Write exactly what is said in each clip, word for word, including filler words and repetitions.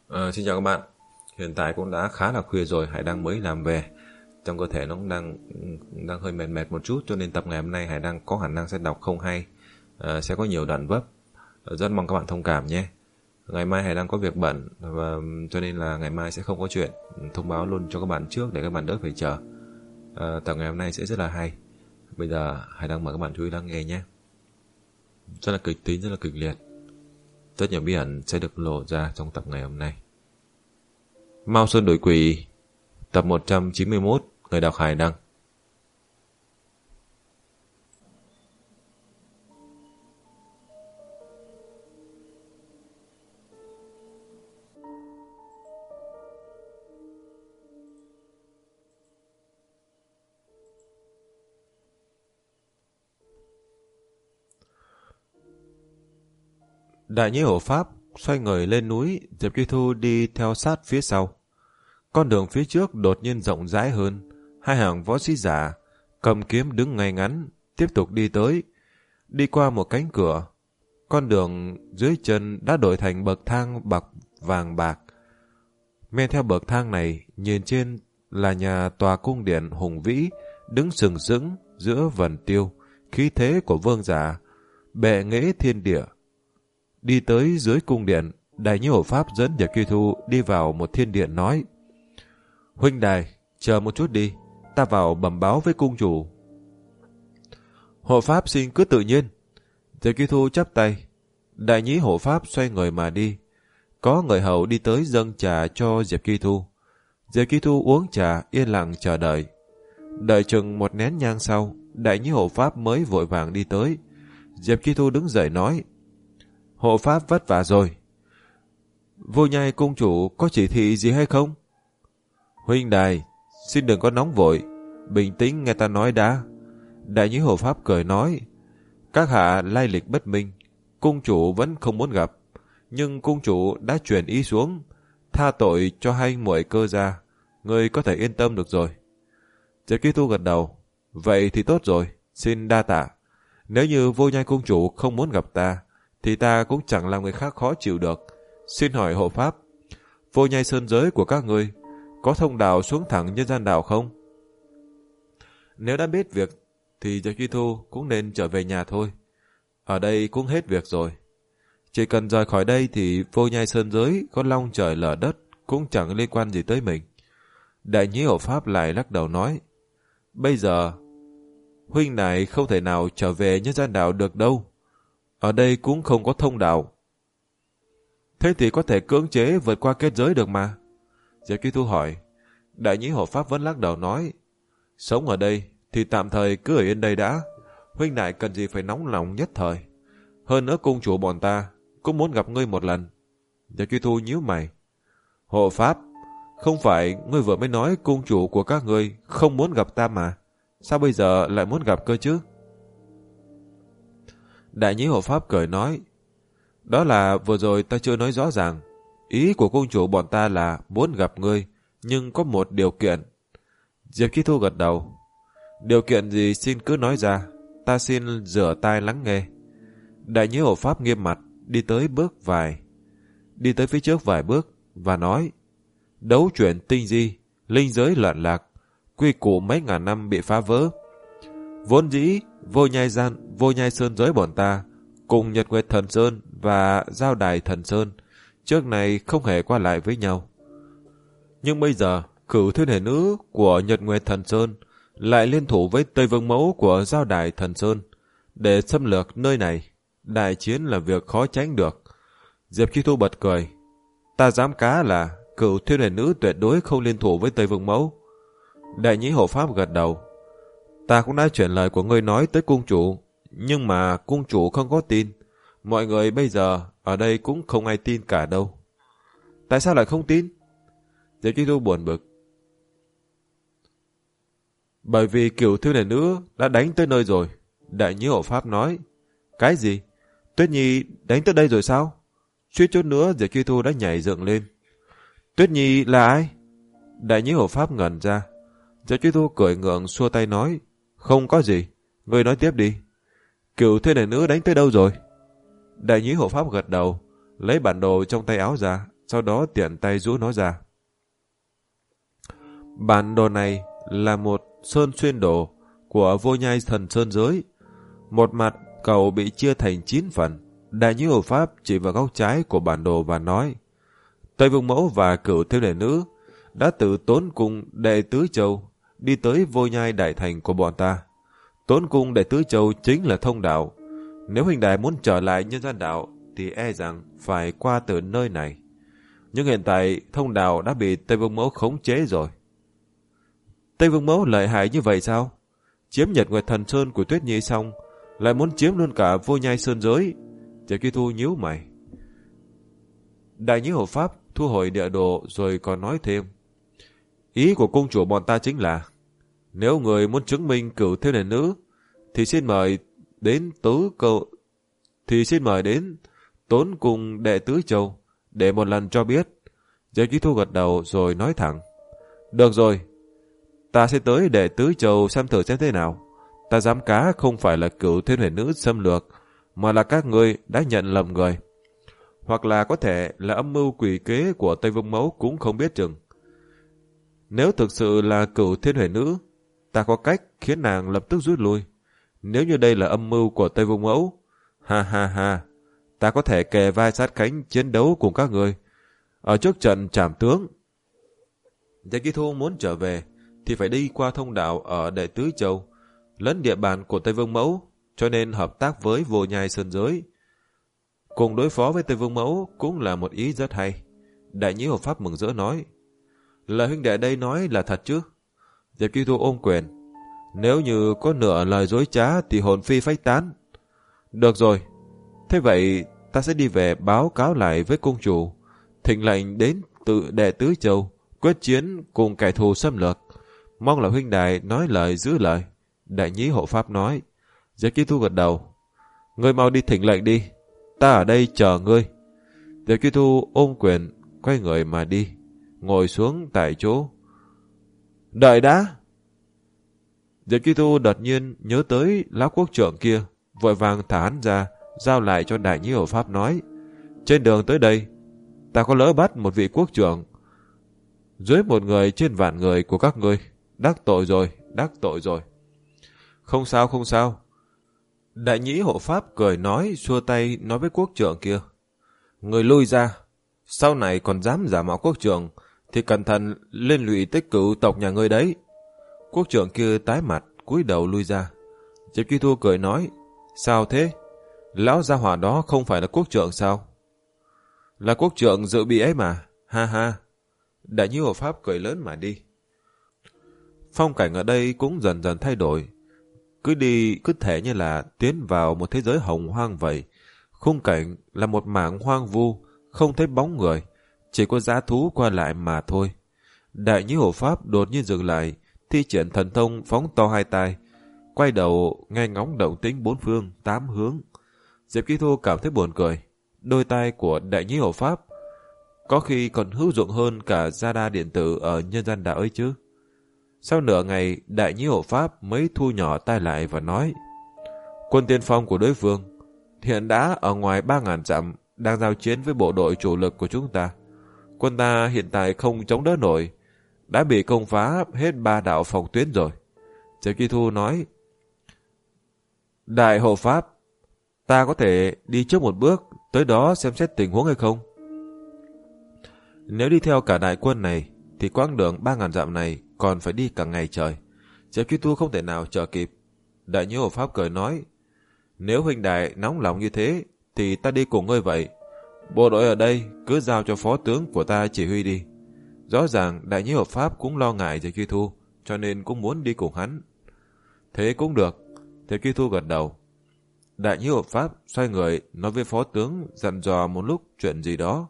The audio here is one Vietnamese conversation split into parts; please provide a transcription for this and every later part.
Ờ, xin chào các bạn. Hiện tại cũng đã khá là khuya rồi, Hải Đăng mới làm về. Trong cơ thể nó cũng đang đang hơi mệt mệt một chút, cho nên tập ngày hôm nay Hải Đăng có khả năng sẽ đọc không hay, ờ, sẽ có nhiều đoạn vấp. Ờ, Rất mong các bạn thông cảm nhé. Ngày mai Hải Đăng có việc bận, và cho nên là ngày mai sẽ không có chuyện. Thông báo luôn cho các bạn trước để các bạn đỡ phải chờ. Ờ, tập ngày hôm nay sẽ rất là hay. Bây giờ Hải Đăng mời các bạn chú ý lắng nghe nhé. Rất là kịch tính, rất là kịch liệt. Rất nhiều bí ẩn sẽ được lộ ra trong tập ngày hôm nay. Mao Sơn Đổi Quỷ, tập một trăm chín mươi mốt, người đọc Hải Đăng. Đại Nhĩ Hổ Pháp xoay người lên núi, Diệp Kỳ Thu đi theo sát phía sau. Con đường phía trước đột nhiên rộng rãi hơn, hai hàng võ sĩ giả cầm kiếm đứng ngay ngắn, tiếp tục đi tới, đi qua một cánh cửa. Con đường dưới chân đã đổi thành bậc thang bạc vàng bạc. Men theo bậc thang này, nhìn trên là nhà tòa cung điện hùng vĩ, đứng sừng sững giữa vần tiêu, khí thế của vương giả, bệ nghệ thiên địa. Đi tới dưới cung điện, Đại Nhĩ Hổ Pháp dẫn Diệp Kỳ Thu đi vào một thiên điện nói: Huynh đài, chờ một chút đi, ta vào bẩm báo với cung chủ. Hộ Pháp xin cứ tự nhiên. Diệp Kỳ Thu chắp tay. Đại Nhĩ Hổ Pháp xoay người mà đi. Có người hầu đi tới dâng trà cho Diệp Kỳ Thu. Diệp Kỳ Thu uống trà yên lặng chờ đợi. Đợi chừng một nén nhang sau, Đại Nhĩ Hổ Pháp mới vội vàng đi tới. Diệp Kỳ Thu đứng dậy nói: Hộ Pháp vất vả rồi. Vô Nhai cung chủ có chỉ thị gì hay không? Huynh đài, xin đừng có nóng vội, bình tĩnh nghe ta nói đã. Đại Nhĩ Hổ Pháp cười nói: Các hạ lai lịch bất minh, cung chủ vẫn không muốn gặp, nhưng cung chủ đã truyền ý xuống, tha tội cho hai muội cơ gia, ngươi có thể yên tâm được rồi. Diệp Kỳ Thu gật đầu. Vậy thì tốt rồi, xin đa tạ. Nếu như Vô Nhai cung chủ không muốn gặp ta, thì ta cũng chẳng làm người khác khó chịu được. Xin hỏi hộ Pháp, Vô Nhai sơn giới của các ngươi có thông đạo xuống thẳng nhân gian đạo không? Nếu đã biết việc thì Diệp Kỳ Thu cũng nên trở về nhà thôi. Ở đây cũng hết việc rồi. Chỉ cần rời khỏi đây thì Vô Nhai sơn giới có long trời lở đất cũng chẳng liên quan gì tới mình. Đại Nhĩ Hổ Pháp lại lắc đầu nói: Bây giờ huynh này không thể nào trở về nhân gian đạo được đâu. Ở đây cũng không có thông đạo. Thế thì có thể cưỡng chế vượt qua kết giới được mà. Diệp Kỳ Thu hỏi. Đại Nhĩ Hổ Pháp vẫn lắc đầu nói: Sống ở đây thì tạm thời cứ ở yên đây đã. Huynh đại cần gì phải nóng lòng nhất thời. Hơn nữa cung chủ bọn ta cũng muốn gặp ngươi một lần. Diệp Kỳ Thu nhíu mày. Hộ Pháp, không phải ngươi vừa mới nói cung chủ của các ngươi không muốn gặp ta mà. Sao bây giờ lại muốn gặp cơ chứ? Đại Nhĩ Hổ Pháp cười nói: Đó là vừa rồi ta chưa nói rõ ràng. Ý của cung chủ bọn ta là muốn gặp ngươi, nhưng có một điều kiện. Diệp Kỳ Thu gật đầu. Điều kiện gì xin cứ nói ra, ta xin rửa tai lắng nghe. Đại Nhĩ Hổ Pháp nghiêm mặt, đi tới bước vài, đi tới phía trước vài bước và nói: Đấu chuyển tinh di, linh giới loạn lạc, quy củ mấy ngàn năm bị phá vỡ. Vốn dĩ Vô Nhai gian, Vô Nhai sơn giới bọn ta cùng Nhật Nguyệt Thần Sơn và Giao Đài Thần Sơn trước này không hề qua lại với nhau. Nhưng bây giờ Cửu Thiên Hề Nữ của Nhật Nguyệt Thần Sơn lại liên thủ với Tây Vương Mẫu của Giao Đài Thần Sơn để xâm lược nơi này. Đại chiến là việc khó tránh được. Diệp Kỳ Thu bật cười. Ta dám cá là Cửu Thiên Hề Nữ tuyệt đối không liên thủ với Tây Vương Mẫu. Đại Nhĩ Hổ Pháp gật đầu. Ta cũng đã chuyển lời của ngươi nói tới cung chủ, nhưng mà cung chủ không có tin. Mọi người bây giờ ở đây cũng không ai tin cả đâu. Tại sao lại không tin? Diệp Kỳ Thu buồn bực. Bởi vì Cửu Thiên Hề Nữ đã đánh tới nơi rồi. Đại Nhĩ Hổ Pháp nói. Cái gì? Tuyết Nhi đánh tới đây rồi sao? Suýt chút nữa Diệp Kỳ Thu đã nhảy dựng lên. Tuyết Nhi là ai? Đại Nhĩ Hổ Pháp ngẩn ra. Diệp Kỳ Thu cười ngượng xua tay nói: Không có gì, ngươi nói tiếp đi. Cửu Thiên Hề Nữ đánh tới đâu rồi? Đại Nhĩ Hổ Pháp gật đầu, lấy bản đồ trong tay áo ra, sau đó tiện tay rũ nó ra. Bản đồ này là một sơn xuyên đồ của vô nhai thần sơn giới. Một mặt cầu bị chia thành chín phần. Đại Nhĩ Hộ Pháp chỉ vào góc trái của bản đồ và nói: Tây Vương Mẫu và Cửu Thiên Đệ Nữ đã tự Tốn Cung Đệ Tứ Châu đi tới vô nhai đại thành của bọn ta. Tốn Cung Đệ Tứ Châu chính là thông đạo. Nếu huynh đài muốn trở lại nhân gian đạo thì e rằng phải qua từ nơi này. Nhưng hiện tại thông đạo đã bị Tây Vương Mẫu khống chế rồi. Tây Vương Mẫu lợi hại như vậy sao? Chiếm Nhật Nguyệt Thần Sơn của Tuyết Nhi xong lại muốn chiếm luôn cả vô nhai sơn giới. Triệu Kỳ Thu nhíu mày. Đại Nhĩ Hộ Pháp thu hồi địa đồ rồi còn nói thêm: Ý của cung chủ bọn ta chính là nếu người muốn chứng minh Cửu Thiên Đệ Nữ thì xin mời đến tứ cầu thì xin mời đến Tốn Cung Đệ Tứ Châu để một lần cho biết. Triệu Kỳ Thu gật đầu rồi nói thẳng: Được rồi, ta sẽ tới Đệ Tứ Châu xem thử xem thế nào. Ta dám cá không phải là Cửu Thiên Đệ Nữ xâm lược, mà là các ngươi đã nhận lầm người. Hoặc là có thể là âm mưu quỷ kế của Tây Vương Mẫu cũng không biết chừng. Nếu thực sự là Cửu Thiên Huệ Nữ, ta có cách khiến nàng lập tức rút lui. Nếu như đây là âm mưu của Tây Vương Mẫu, ha ha ha, ta có thể kề vai sát cánh chiến đấu cùng các người ở trước trận trảm tướng. Giải Kỳ Thu muốn trở về thì phải đi qua thông đạo ở Đệ Tứ Châu, lẫn địa bàn của Tây Vương Mẫu, cho nên hợp tác với vô nhai sơn giới cùng đối phó với Tây Vương Mẫu cũng là một ý rất hay. Đại Nhĩ Hộ Pháp mừng rỡ nói: Lời huynh đệ đây nói là thật chứ? Diệp Kỳ Thu ôm quyền: Nếu như có nửa lời dối trá thì hồn phi phách tán. Được rồi, thế vậy ta sẽ đi về báo cáo lại với cung chủ, thỉnh lệnh đến tự Đệ Tứ Châu quyết chiến cùng kẻ thù xâm lược. Mong là huynh đài nói lời giữ lời. Đại Nhĩ Hộ Pháp nói. Diệp Kỳ Thu gật đầu: Ngươi mau đi thỉnh lệnh đi, ta ở đây chờ ngươi. Diệp Kỳ Thu ôm quyền quay người mà đi, ngồi xuống tại chỗ. Đợi đã! Diệp Kỳ Thu đột nhiên nhớ tới lão quốc trưởng kia, vội vàng thả hắn ra, giao lại cho Đại Nhĩ Hộ Pháp nói: Trên đường tới đây, ta có lỡ bắt một vị quốc trưởng dưới một người trên vạn người của các ngươi. Đắc tội rồi, đắc tội rồi. Không sao, không sao. Đại Nhĩ Hộ Pháp cười nói, xua tay nói với quốc trưởng kia: Người lui ra, sau này còn dám giả mạo quốc trưởng thì cẩn thận liên lụy tới cửu tộc nhà ngươi đấy. Quốc trưởng kia tái mặt, cúi đầu lui ra. Diệp Kỳ Thu cười nói: Sao thế? Lão gia hỏa đó không phải là quốc trưởng sao? Là quốc trưởng dự bị ấy mà, ha ha. Đại Nhĩ Hộ Pháp cười lớn mà đi. Phong cảnh ở đây cũng dần dần thay đổi, cứ đi cứ thể như là tiến vào một thế giới hồng hoang vậy. Khung cảnh là một mảng hoang vu, không thấy bóng người, chỉ có dã thú qua lại mà thôi. Đại Nhĩ Hộ Pháp đột nhiên dừng lại, thi triển thần thông phóng to hai tay, quay đầu nghe ngóng động tĩnh bốn phương tám hướng. Diệp Kỳ Thu cảm thấy buồn cười. Đôi tay của Đại Nhĩ Hộ Pháp có khi còn hữu dụng hơn cả gia đa điện tử ở nhân gian đạo ấy chứ. Sau nửa ngày, Đại Nhĩ Hộ Pháp mới thu nhỏ tay lại và nói: Quân tiên phong của đối phương hiện đã ở ngoài ba ngàn dặm, đang giao chiến với bộ đội chủ lực của chúng ta. Quân ta hiện tại không chống đỡ nổi, đã bị công phá hết ba đạo phòng tuyến rồi. Diệp Kỳ Thu nói: Đại Hộ Pháp, ta có thể đi trước một bước tới đó xem xét tình huống hay không? Nếu đi theo cả đại quân này thì quãng đường ba ngàn dặm này còn phải đi cả ngày trời. Diệp Kỳ Thu không thể nào chờ kịp. Đại Nhĩ Hộ Pháp cười nói: Nếu huynh đại nóng lòng như thế thì ta đi cùng ngươi vậy. Bộ đội ở đây cứ giao cho phó tướng của ta chỉ huy đi. Rõ ràng Đại Nhĩ Hộ Pháp cũng lo ngại Diệp Kỳ Thu, cho nên cũng muốn đi cùng hắn. Thế cũng được. Diệp Kỳ Thu gật đầu. Đại Nhĩ Hộ Pháp xoay người nói với phó tướng dặn dò một lúc chuyện gì đó.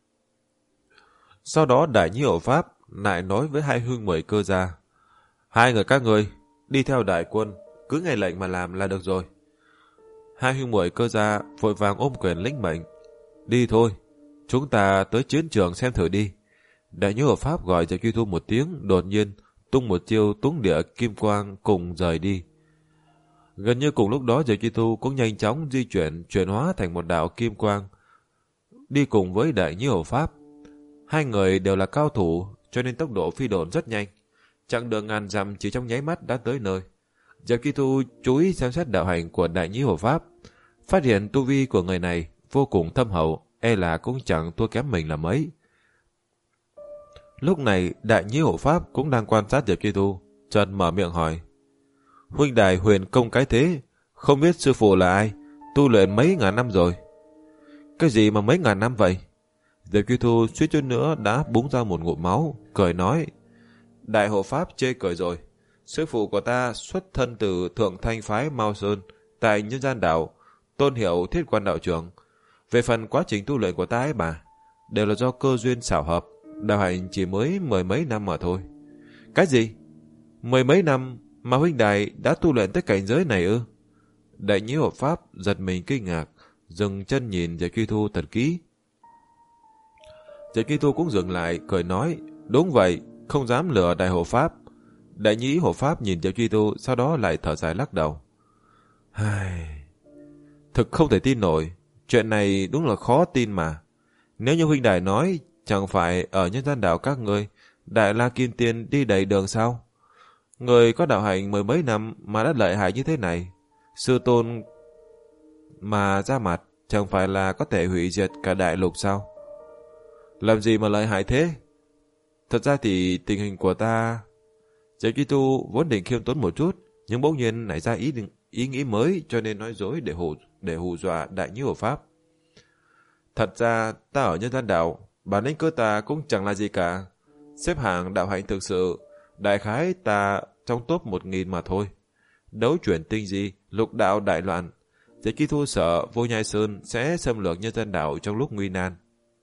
Sau đó Đại Nhĩ Hộ Pháp lại nói với hai huynh muội Cơ Gia: Hai người các người đi theo đại quân, cứ nghe lệnh mà làm là được rồi. Hai huynh muội Cơ Gia vội vàng ôm quyền lĩnh mệnh: Đi thôi, chúng ta tới chiến trường xem thử đi. Đại Nhĩ Hộ Pháp gọi Diệp Kỳ Thu một tiếng, đột nhiên tung một chiêu túng địa kim quang cùng rời đi. Gần như cùng lúc đó, Diệp Kỳ Thu cũng nhanh chóng di chuyển, chuyển hóa thành một đạo kim quang, đi cùng với Đại Nhĩ Hộ Pháp. Hai người đều là cao thủ, cho nên tốc độ phi độn rất nhanh. Chặng đường ngàn dặm chỉ trong nháy mắt đã tới nơi. Diệp Kỳ Thu chú ý xem xét đạo hành của Đại Nhĩ Hộ Pháp, phát hiện tu vi của người này vô cùng thâm hậu, e là cũng chẳng thua kém mình là mấy. Lúc này Đại Nhĩ Hộ Pháp cũng đang quan sát Diệp Kỳ Thu, chợt mở miệng hỏi: huynh đài huyền công cái thế, không biết sư phụ là ai, tu luyện mấy ngàn năm rồi? Cái gì mà mấy ngàn năm vậy? Diệp Kỳ Thu suýt chút nữa đã búng ra một ngụm máu, cười nói: Đại Hộ Pháp chê cười rồi. Sư phụ của ta xuất thân từ Thượng Thanh Phái Mao Sơn tại Nhân Gian Đảo, tôn hiệu Thiết Quan Đạo Trưởng. Về phần quá trình tu luyện của ta ấy mà, đều là do cơ duyên xảo hợp, đạo hạnh chỉ mới mười mấy năm mà thôi. Cái gì? Mười mấy năm mà huynh đài đã tu luyện tới cảnh giới này ư? Đại Nhĩ Hộ Pháp giật mình kinh ngạc, dừng chân nhìn Diệp Kỳ Thu thật kỹ. Diệp Kỳ Thu cũng dừng lại, cười nói: đúng vậy, không dám lừa Đại Hộ Pháp. Đại Nhĩ Hộ Pháp nhìn Diệp Kỳ Thu, sau đó lại thở dài lắc đầu. Thực không thể tin nổi, chuyện này đúng là khó tin mà. Nếu như huynh đài nói, chẳng phải ở Nhân Gian Đảo các ngươi, Đại La Kim Tiên đi đầy đường sao? Người có đạo hạnh mười mấy năm mà đã lợi hại như thế này, sư tôn mà ra mặt chẳng phải là có thể hủy diệt cả đại lục sao? Làm gì mà lợi hại thế? Thật ra thì tình hình của ta... Diệp Kỳ Thu vốn định khiêm tốn một chút, nhưng bỗng nhiên nảy ra ý định, ý nghĩ mới, cho nên nói dối để hù để hù dọa Đại Nhĩ Hộ Pháp. Thật ra ta ở Nhân Gian Đảo, bản lĩnh cơ ta cũng chẳng là gì cả. Xếp hạng đạo hạnh thực sự, đại khái ta trong top một nghìn mà thôi. Đấu chuyển tinh di, lục đạo đại loạn, Diệp Kỳ Thu sợ Vô Nhai Sơn sẽ xâm lược Nhân Gian Đảo trong lúc nguy nan.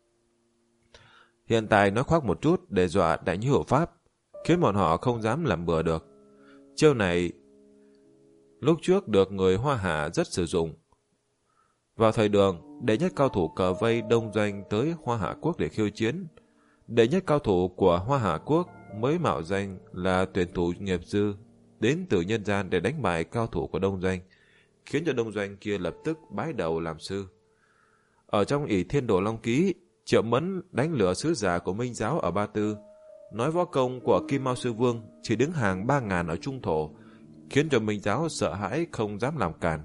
Hiện tại nói khoác một chút để dọa Đại Nhĩ Hộ Pháp, khiến bọn họ không dám làm bừa được. Chiêu này lúc trước được người Hoa Hạ rất sử dụng. Vào thời đường, đệ nhất cao thủ cờ vây đông doanh tới Hoa Hạ Quốc để khiêu chiến. Đệ nhất cao thủ của Hoa Hạ Quốc mới mạo danh là tuyển thủ nghiệp dư, đến từ nhân gian để đánh bại cao thủ của đông doanh, khiến cho đông doanh kia lập tức bái đầu làm sư. Ở trong ỷ Thiên Đồ Long Ký, Triệu Mẫn đánh lừa sứ giả của Minh Giáo ở Ba Tư, nói võ công của Kim Mao Sư Vương chỉ đứng hàng ba ngàn ở Trung Thổ, khiến cho Minh Giáo sợ hãi không dám làm cản.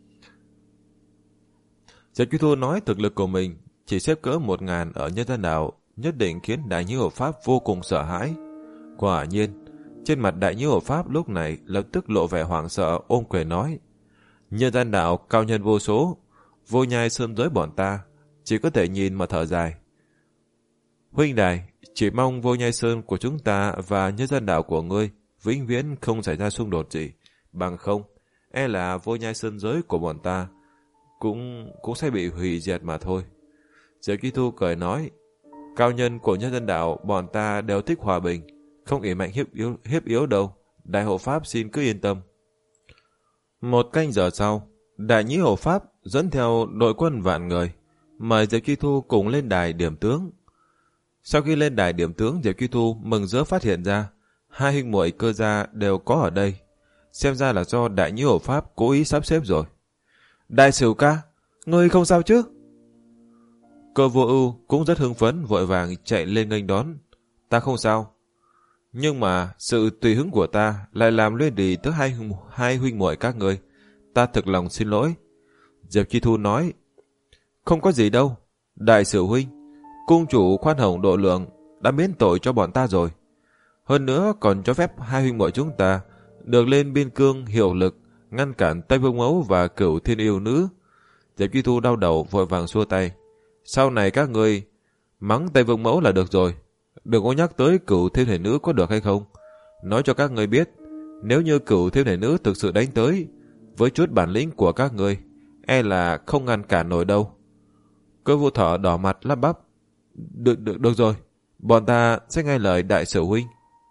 Diệp Kỳ Thu nói thực lực của mình chỉ xếp cỡ một ngàn ở Nhân Gian Đảo, nhất định khiến Đại Nhĩ Hộ Pháp vô cùng sợ hãi. Quả nhiên, trên mặt Đại Nhĩ Hộ Pháp lúc này lập tức lộ vẻ hoảng sợ, ôm quyền nói: Nhân Gian Đảo cao nhân vô số, Vô Nhai Sơn giới bọn ta chỉ có thể nhìn mà thở dài. Huynh đài, chỉ mong Vô Nhai Sơn của chúng ta và Nhân Gian Đảo của ngươi vĩnh viễn không xảy ra xung đột gì, bằng không e là Vô Nhai Sơn giới của bọn ta cũng cũng sẽ bị hủy diệt mà thôi. Diệp Kỳ Thu cười nói: cao nhân của Nhân Gian Đảo bọn ta đều thích hòa bình, không ỷ mạnh hiếp yếu, hiếp yếu đâu. Đại Hộ Pháp xin cứ yên tâm. Một canh giờ sau, Đại Nhĩ Hộ Pháp dẫn theo đội quân vạn người mời Diệp Kỳ Thu cùng lên đài điểm tướng. Sau khi lên đài điểm tướng, Diệp Kỳ Thu mừng rỡ phát hiện ra hai huynh muội Cơ Gia đều có ở đây. Xem ra là do Đại Nhĩ Hộ Pháp cố ý sắp xếp rồi. Đại Sửu ca, ngươi không sao chứ? Cơ Vô Ưu cũng rất hưng phấn, vội vàng chạy lên nghênh đón. Ta không sao, nhưng mà sự tùy hứng của ta lại làm liên lụy tới hai, hai huynh muội các ngươi. Ta thực lòng xin lỗi. Diệp Kỳ Thu nói: không có gì đâu, Đại Sửu huynh, cung chủ khoan hồng độ lượng đã miễn tội cho bọn ta rồi. Hơn nữa còn cho phép hai huynh muội chúng ta được lên biên cương hiệu lực, ngăn cản Tây Vương Mẫu và Cửu Thiên Yêu Nữ. Diệp Kỳ Thu đau đầu vội vàng xua tay: sau này các ngươi mắng Tây Vương Mẫu là được rồi, đừng có nhắc tới Cửu Thiên Thể Nữ có được hay không. Nói cho các ngươi biết, nếu như Cửu Thiên Thể Nữ thực sự đánh tới, với chút bản lĩnh của các ngươi, e là không ngăn cản nổi đâu. Cơ Vô Thọ đỏ mặt lắp bắp: Được, được, được rồi, bọn ta sẽ nghe lời Đại Sửu huynh.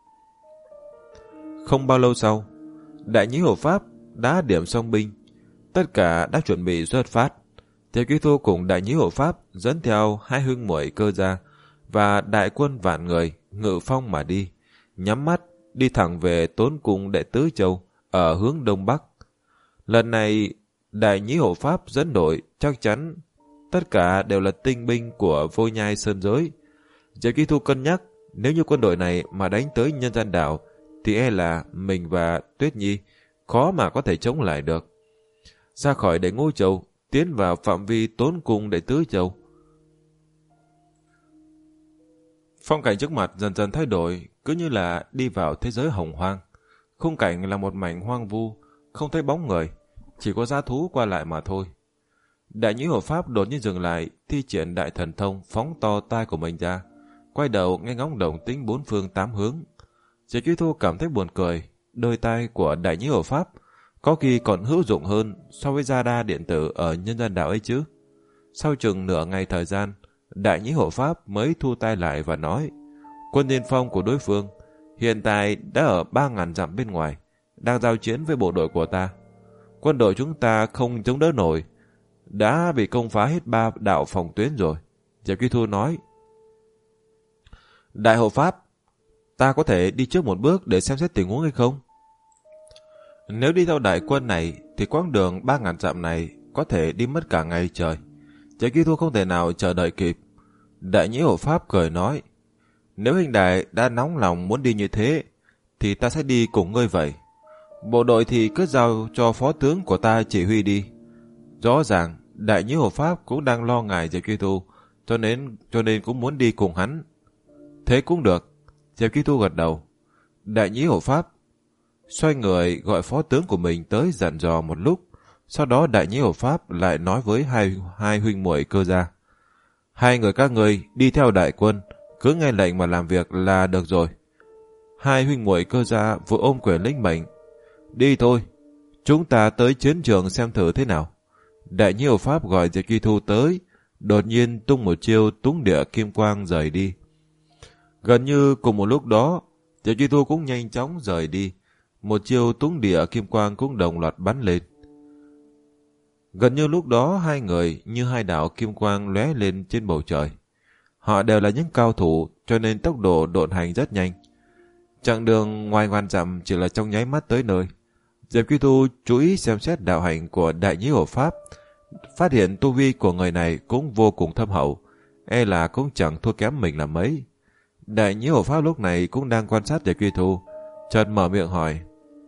Không bao lâu sau, Đại Nhĩ Hộ Pháp đã điểm xong binh, tất cả đã chuẩn bị xuất phát. Diệp Kỳ Thu cùng Đại Nhĩ Hộ Pháp dẫn theo hai huynh muội Cơ Gia và đại quân vạn người ngự phong mà đi, nhắm mắt đi thẳng về Tốn Cung Đệ Tứ Châu ở hướng đông bắc. Lần này Đại Nhĩ Hộ Pháp dẫn đội chắc chắn tất cả đều là tinh binh của Vô Nhai Sơn giới. Diệp Chi Thu cân nhắc, nếu như quân đội này mà đánh tới nhân gian đảo, thì e là mình và Tuyết Nhi khó mà có thể chống lại được. Ra khỏi Đại Ngũ Châu, tiến vào phạm vi Tốn Cung Đại Tứ Châu. Phong cảnh trước mặt dần dần thay đổi, cứ như là đi vào thế giới hồng hoang. Khung cảnh là một mảnh hoang vu, không thấy bóng người, chỉ có dã thú qua lại mà thôi. Đại Nhĩ Hộ Pháp đột nhiên dừng lại, thi triển đại thần thông phóng to tai của mình ra, quay đầu nghe ngóng động tĩnh bốn phương tám hướng. Diệp Chi Thu cảm thấy buồn cười, đôi tai của Đại Nhĩ Hộ Pháp có khi còn hữu dụng hơn so với radar điện tử ở nhân gian đảo ấy chứ. Sau chừng nửa ngày thời gian, Đại Nhĩ Hộ Pháp mới thu tay lại và nói, quân tiên phong của đối phương hiện tại đã ở ba ngàn dặm bên ngoài, đang giao chiến với bộ đội của ta. Quân đội chúng ta không chống đỡ nổi, đã bị công phá hết ba đạo phòng tuyến rồi. Diệp Chi Thu nói, Đại Hộ Pháp, ta có thể đi trước một bước để xem xét tình huống hay không? Nếu đi theo đại quân này thì quãng đường ba ngàn dặm này có thể đi mất cả ngày trời. Diệp Chi Thu không thể nào chờ đợi kịp. Đại Nhĩ Hộ Pháp cười nói, nếu huynh đại đã nóng lòng muốn đi như thế thì ta sẽ đi cùng ngươi vậy. Bộ đội thì cứ giao cho phó tướng của ta chỉ huy đi. Rõ ràng Đại Nhĩ Hộ Pháp cũng đang lo ngại Diệp Chi Thu, cho nên cho nên cũng muốn đi cùng hắn. Thế cũng được. Diệp Chi Thu gật đầu. Đại Nhĩ Hộ Pháp xoay người gọi phó tướng của mình tới dặn dò một lúc. Sau đó Đại Nhĩ Hộ Pháp lại nói với hai, hai huynh muội Cơ Gia, hai người các người đi theo đại quân, cứ nghe lệnh mà làm việc là được rồi. Hai huynh muội Cơ Gia vừa ôm quyền lĩnh mệnh. Đi thôi, chúng ta tới chiến trường xem thử thế nào. Đại Nhĩ Hộ Pháp gọi Diệp Chi Thu tới, đột nhiên tung một chiêu túng địa kim quang rời đi. Gần như cùng một lúc đó, Diệp Chi Thu cũng nhanh chóng rời đi. Một chiêu túng địa kim quang cũng đồng loạt bắn lên. Gần như lúc đó hai người như hai đạo kim quang lóe lên trên bầu trời. Họ đều là những cao thủ, cho nên tốc độ độn hành rất nhanh. Chặng đường ngoài ngàn dặm chỉ là trong nháy mắt tới nơi. Diệp Chi Thu chú ý xem xét đạo hành của Đại Nhĩ Hộ Pháp, phát hiện tu vi của người này cũng vô cùng thâm hậu, e là cũng chẳng thua kém mình là mấy. Đại Nhĩ Hộ Pháp lúc này cũng đang quan sát Diệp Chi Thu, chợt mở miệng hỏi,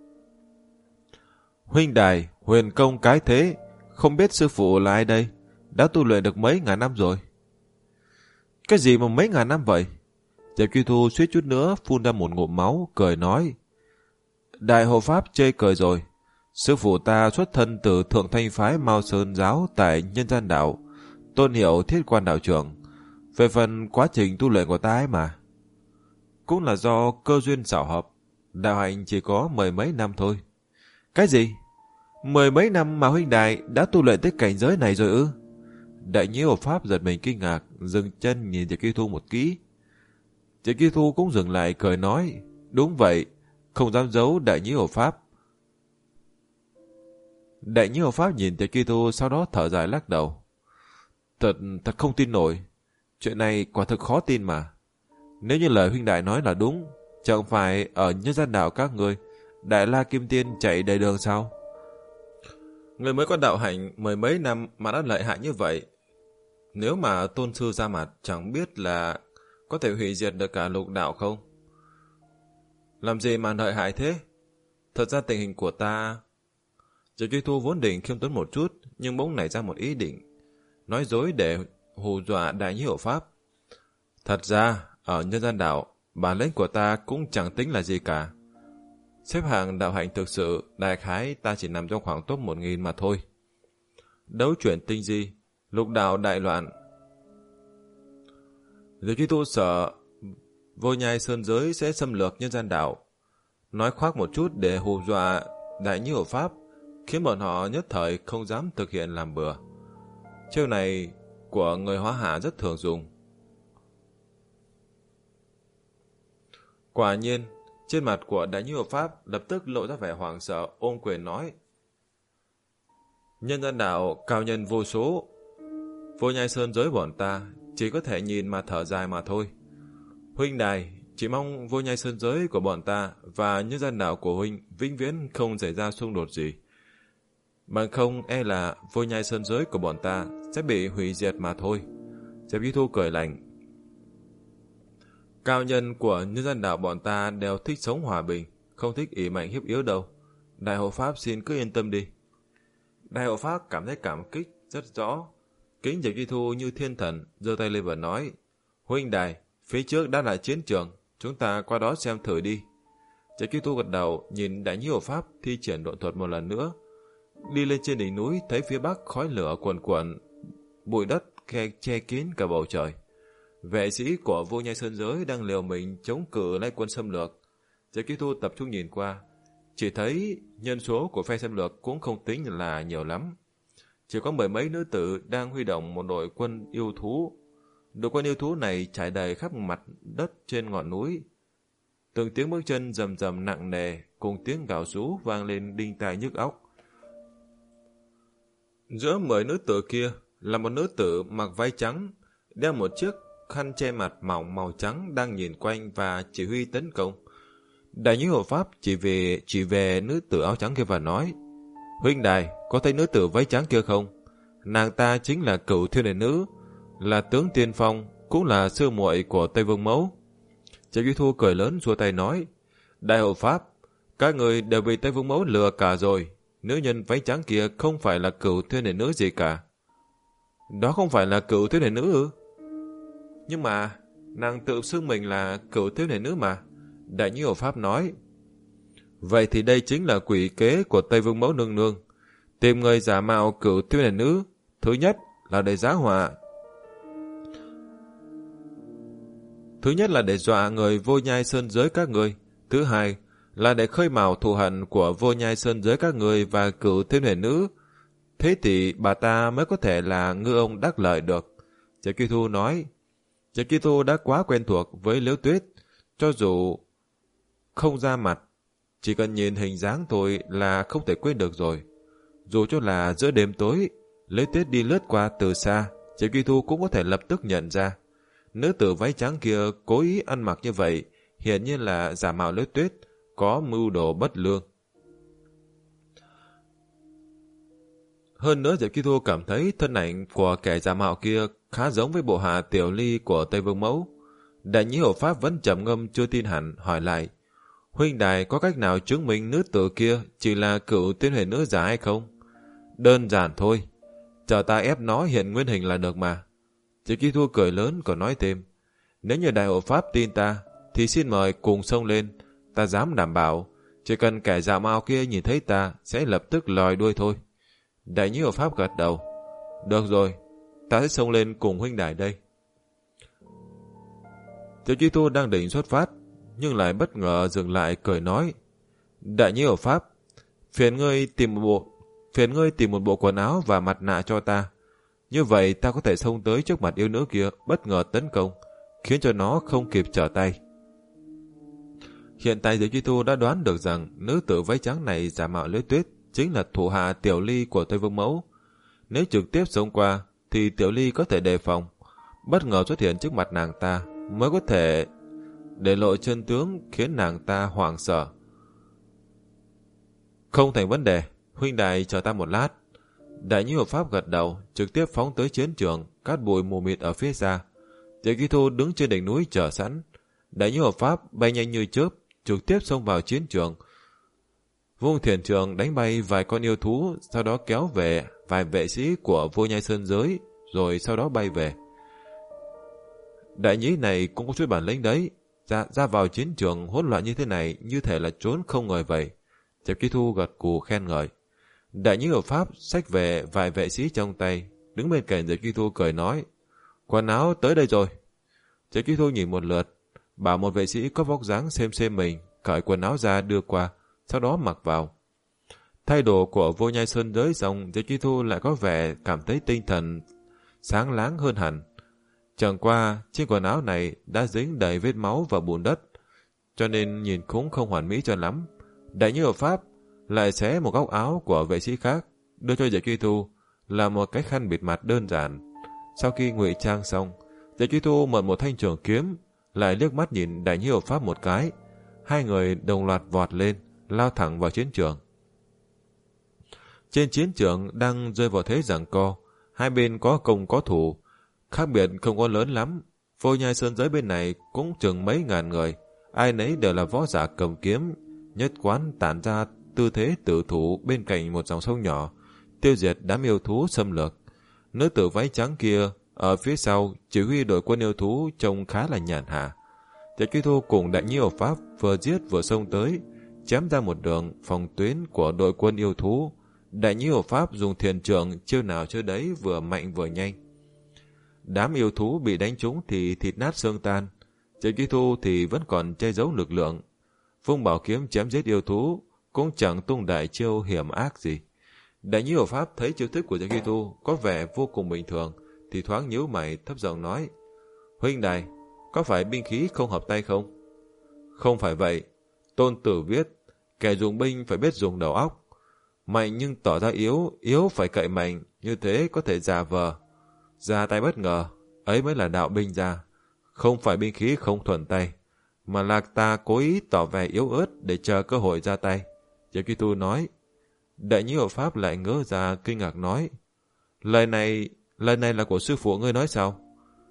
huynh đài huyền công cái thế, không biết sư phụ là ai đây, đã tu luyện được mấy ngàn năm rồi? Cái gì mà mấy ngàn năm vậy? Diệp Chi Thu suýt chút nữa phun ra một ngụm máu, cười nói, Đại Hộ Pháp chê cười rồi. Sư phụ ta xuất thân từ Thượng Thanh Phái Mao Sơn Giáo tại Nhân Gian Đảo, tôn hiệu Thiết Quan Đạo Trưởng. Về phần quá trình tu luyện của ta ấy mà, cũng là do cơ duyên xảo hợp, đạo hạnh chỉ có mười mấy năm thôi. Cái gì? Mười mấy năm mà huynh đại đã tu luyện tới cảnh giới này rồi ư? Đại Nhĩ Hộ Pháp giật mình kinh ngạc, dừng chân nhìn Diệp Chi Thu một kỹ. Diệp Chi Thu cũng dừng lại cười nói, đúng vậy, không dám giấu Đại Nhĩ Hộ Pháp. Đại Nhĩ Hộ Pháp nhìn Diệp Chi Thu, sau đó thở dài lắc đầu. Thật, thật không tin nổi. Chuyện này quả thực khó tin mà. Nếu như lời huynh đại nói là đúng, chẳng phải ở Nhân Gian Đảo các người, Đại La Kim Tiên chạy đầy đường sao? Người mới có đạo hạnh mười mấy năm mà đã lợi hại như vậy. Nếu mà tôn sư ra mặt, chẳng biết là có thể hủy diệt được cả lục đạo không? Làm gì mà lợi hại thế? Thật ra tình hình của ta... Diệp Chi Thu vốn định khiêm tốn một chút, nhưng bỗng nảy ra một ý định, nói dối để hù dọa Đại Nhĩ Hộ Pháp. Thật ra, ở Nhân Gian Đảo, bản lĩnh của ta cũng chẳng tính là gì cả. Xếp hạng đạo hạnh thực sự, đại khái ta chỉ nằm trong khoảng top một nghìn mà thôi. Đấu chuyển tinh di, lục đạo đại loạn. Diệp Chi Thu sợ Vô Nhai Sơn Giới sẽ xâm lược Nhân Gian Đảo. Nói khoác một chút để hù dọa Đại Nhĩ Hộ Pháp, khiến bọn họ nhất thời không dám thực hiện làm bừa. Chiêu này của người Hóa Hạ rất thường dùng. Quả nhiên, trên mặt của Đại Nhĩ Hộ Pháp lập tức lộ ra vẻ hoảng sợ, ôm quyền nói, Nhân Gian Đảo cao nhân vô số, Vô Nhai Sơn Giới bọn ta chỉ có thể nhìn mà thở dài mà thôi. Huynh đài chỉ mong Vô Nhai Sơn Giới của bọn ta và Nhân Gian Đảo của huynh vĩnh viễn không xảy ra xung đột gì. Bằng không e là Vô Nhai Sơn Giới của bọn ta sẽ bị hủy diệt mà thôi. Diệp Chi Thu cười lạnh. Cao nhân của nhân dân đạo bọn ta đều thích sống hòa bình, không thích ỷ mạnh hiếp yếu đâu. Đại hộ pháp xin cứ yên tâm đi. Đại hộ pháp cảm thấy cảm kích rất rõ. Kính Diệp Chi Thu như thiên thần, giơ tay lên và nói: huynh đài, phía trước đã là chiến trường, chúng ta qua đó xem thử đi. Diệp Chi Thu gật đầu, nhìn Đại Nhĩ Hộ Pháp thi triển độn thuật một lần nữa. Đi lên trên đỉnh núi, thấy phía bắc khói lửa cuồn cuộn, bụi đất che, che kín cả bầu trời. Vệ sĩ của Vô Nhai Sơn Giới đang liều mình chống cự lại quân xâm lược. Diệp Chi Thu tập trung nhìn qua, chỉ thấy nhân số của phe xâm lược cũng không tính là nhiều lắm. Chỉ có mười mấy nữ tử đang huy động một đội quân yêu thú. Đội quân yêu thú này trải đầy khắp mặt đất trên ngọn núi. Từng tiếng bước chân rầm rầm nặng nề cùng tiếng gào rú vang lên đinh tai nhức óc. Giữa mười nữ tử kia là một nữ tử mặc váy trắng, đeo một chiếc khăn che mặt mỏng màu trắng đang nhìn quanh và chỉ huy tấn công. Đại Nhĩ Hộ Pháp chỉ về chỉ về nữ tử áo trắng kia và nói: huynh đài, có thấy nữ tử váy trắng kia không? Nàng ta chính là Cửu Thiên Đệ Nữ, là tướng tiên phong, cũng là sư muội của Tây Vương Mẫu. Diệp Chi Thu cười lớn xua tay nói: Đại Hộ Pháp, các người đều bị Tây Vương Mẫu lừa cả rồi. Nữ nhân váy trắng kia không phải là Cửu Thiên Đệ Nữ gì cả. Đó không phải là Cửu Thiên Đệ Nữ ư? Nhưng mà nàng tự xưng mình là Cửu Thiên Đệ Nữ mà. Đại Nhĩ Hộ Pháp nói: vậy thì đây chính là quỷ kế của Tây Vương Mẫu nương nương, tìm người giả mạo Cửu Thiên Đệ Nữ. Thứ nhất là để giá họa, thứ nhất là để dọa người Vô Nhai Sơn Giới các người. Thứ hai là để khơi mào thù hận của Vô Nhai Sơn Giới các người và Cửu Thiên Đệ Nữ. Thế thì bà ta mới có thể là ngư ông đắc lợi được. Diệp Chi Thu nói. Diệp Chi Thu đã quá quen thuộc với Liễu Tuyết, cho dù không ra mặt, chỉ cần nhìn hình dáng thôi là không thể quên được rồi. Dù cho là giữa đêm tối, Liễu Tuyết đi lướt qua từ xa, Diệp Chi Thu cũng có thể lập tức nhận ra. Nữ tử váy trắng kia cố ý ăn mặc như vậy, hiển nhiên là giả mạo Liễu Tuyết, có mưu đồ bất lương. Hơn nữa, Diệp Chi Thu cảm thấy thân ảnh của kẻ giả mạo kia khá giống với bộ hạ Tiểu Ly của Tây Vương Mẫu. Đại Nhĩ Hộ Pháp vẫn trầm ngâm chưa tin hẳn, hỏi lại: huynh đài có cách nào chứng minh nữ tử kia chỉ là Cửu Thiên Đệ Nữ giả hay không? Đơn giản thôi, chờ ta ép nó hiện nguyên hình là được mà. Diệp Chi Thu cười lớn còn nói thêm: nếu như Đại Hộ Pháp tin ta, thì xin mời cùng xông lên. Ta dám đảm bảo, chỉ cần kẻ giả mạo kia nhìn thấy ta sẽ lập tức lòi đuôi thôi. Đại Nhĩ Hộ Pháp gật đầu: được rồi, ta sẽ xông lên cùng huynh đài đây. Diệp Chi Thu đang định xuất phát, nhưng lại bất ngờ dừng lại cười nói: Đại Nhĩ Hộ Pháp, phiền ngươi tìm một bộ phiền ngươi tìm một bộ quần áo và mặt nạ cho ta. Như vậy ta có thể xông tới trước mặt yêu nữ kia bất ngờ tấn công, khiến cho nó không kịp trở tay. Hiện tại Diệp Chi Thu đã đoán được rằng nữ tử váy trắng này giả mạo Liễu Tuyết chính là thủ hạ Tiểu Ly của Tây Vương Mẫu. Nếu trực tiếp xông qua thì Tiểu Ly có thể đề phòng, bất ngờ xuất hiện trước mặt nàng ta mới có thể để lộ chân tướng, khiến nàng ta hoảng sợ. Không thành vấn đề, huynh đài chờ ta một lát. Đại Nhĩ Hộ Pháp gật đầu, trực tiếp phóng tới chiến trường, cát bụi mù mịt ở phía xa. Diệp Chi Thu đứng trên đỉnh núi chờ sẵn. Đại Nhĩ Hộ Pháp bay nhanh như chớp, trực tiếp xông vào chiến trường, vung thiền trường đánh bay vài con yêu thú, sau đó kéo về vài vệ sĩ của Vô Nhai Sơn Giới, rồi sau đó bay về. Đại Nhĩ này cũng có chút bản lĩnh đấy, ra, ra vào chiến trường hỗn loạn như thế này như thể là trốn không ngời vậy. Diệp Chi Thu gật cù khen ngợi. Đại Nhĩ Hộ Pháp xách về vài vệ sĩ trong tay, đứng bên cạnh Diệp Chi Thu cười nói: quần áo tới đây rồi. Diệp Chi Thu nhìn một lượt, bảo một vệ sĩ có vóc dáng xem xem mình cởi quần áo ra đưa qua, sau đó mặc vào. Thay đồ của Vô Nhai Sơn Giới xong, Diệp Chi Thu lại có vẻ cảm thấy tinh thần sáng láng hơn hẳn. Chẳng qua trên quần áo này đã dính đầy vết máu và bùn đất, cho nên nhìn cũng không hoàn mỹ cho lắm. Đại Nhĩ Hộ Pháp lại xé một góc áo của vệ sĩ khác, đưa cho Diệp Chi Thu là một cái khăn bịt mặt đơn giản. Sau khi ngụy trang xong, Diệp Chi Thu mượn một thanh trường kiếm, lại liếc mắt nhìn Đại Nhĩ Hộ Pháp một cái. Hai người đồng loạt vọt lên, lao thẳng vào chiến trường. Trên chiến trường đang rơi vào thế giằng co, hai bên có công có thủ, khác biệt không có lớn lắm. Vô Nhai Sơn giới bên này cũng chừng mấy ngàn người, ai nấy đều là võ giả cầm kiếm, nhất quán tản ra tư thế tử thủ bên cạnh một dòng sông nhỏ, tiêu diệt đám yêu thú xâm lược. Nữ tử váy trắng kia ở phía sau chỉ huy đội quân yêu thú trông khá là nhàn hạ. Diệp Duy Thu cùng Đại Nhiêu Pháp vừa giết vừa xông tới, chém ra một đường phòng tuyến của đội quân yêu thú. Đại Nhiêu Pháp dùng thiền trượng chiêu nào chiêu đấy, vừa mạnh vừa nhanh. Đám yêu thú bị đánh trúng thì thịt nát xương tan, Diệp Duy Thu thì vẫn còn che giấu lực lượng. Vung bảo kiếm chém giết yêu thú cũng chẳng tung đại chiêu hiểm ác gì. Đại Nhiêu Pháp thấy chiêu thức của Diệp Duy Thu có vẻ vô cùng bình thường thì thoáng nhíu mày thấp giọng nói: Huynh đài, có phải binh khí không hợp tay không? Không phải vậy. Tôn Tử viết, kẻ dùng binh phải biết dùng đầu óc. Mạnh nhưng tỏ ra yếu, yếu phải cậy mạnh, như thế có thể giả vờ. Ra tay bất ngờ, ấy mới là đạo binh ra. Không phải binh khí không thuận tay, mà là ta cố ý tỏ vẻ yếu ớt để chờ cơ hội ra tay. Diệp Duy Thu nói. Đại Nhiêu Pháp lại ngỡ ra kinh ngạc nói: Lời này, lời này là của sư phụ ngươi nói sao?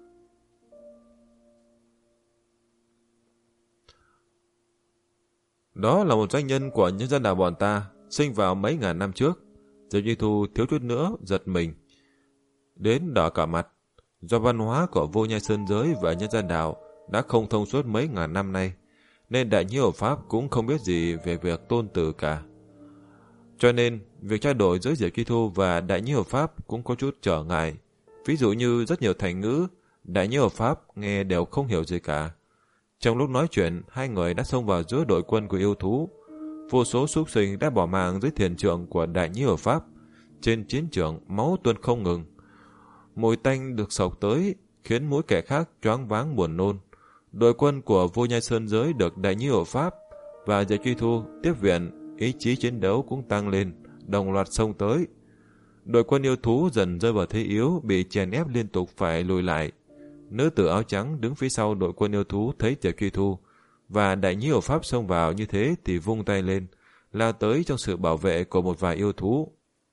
Đó là một doanh nhân của nhân dân đảo bọn ta, sinh vào mấy ngàn năm trước. Diệp Duy Thu thiếu chút nữa giật mình đến đỏ cả mặt. Do văn hóa của Vô Nhai Sơn giới và nhân dân đảo đã không thông suốt mấy ngàn năm nay, nên Đại Nhiêu Pháp cũng không biết gì về việc Tôn Tử cả. Cho nên, việc trao đổi giữa Diệp Duy Thu và Đại Nhiêu Pháp cũng có chút trở ngại. Ví dụ như rất nhiều thành ngữ, Đại Nhiêu Pháp nghe đều không hiểu gì cả. Trong lúc nói chuyện, hai người đã xông vào giữa đội quân của yêu thú. Vô số súc sinh đã bỏ mạng dưới thiền trượng của Đại Nhiêu Pháp. Trên chiến trường, máu tuôn không ngừng. Mùi tanh được sộc tới, khiến mỗi kẻ khác choáng váng buồn nôn. Đội quân của Vô Nhai Sơn giới được Đại Nhiêu Pháp và Diệp Duy Thu tiếp viện, ý chí chiến đấu cũng tăng lên, đồng loạt xông tới. Đội quân yêu thú dần rơi vào thế yếu, bị chèn ép liên tục phải lùi lại. Nữ tử áo trắng đứng phía sau đội quân yêu thú thấy Diệp Duy Thu và Đại Nhiêu Pháp xông vào như thế thì vung tay lên, lao tới trong sự bảo vệ của một vài yêu thú.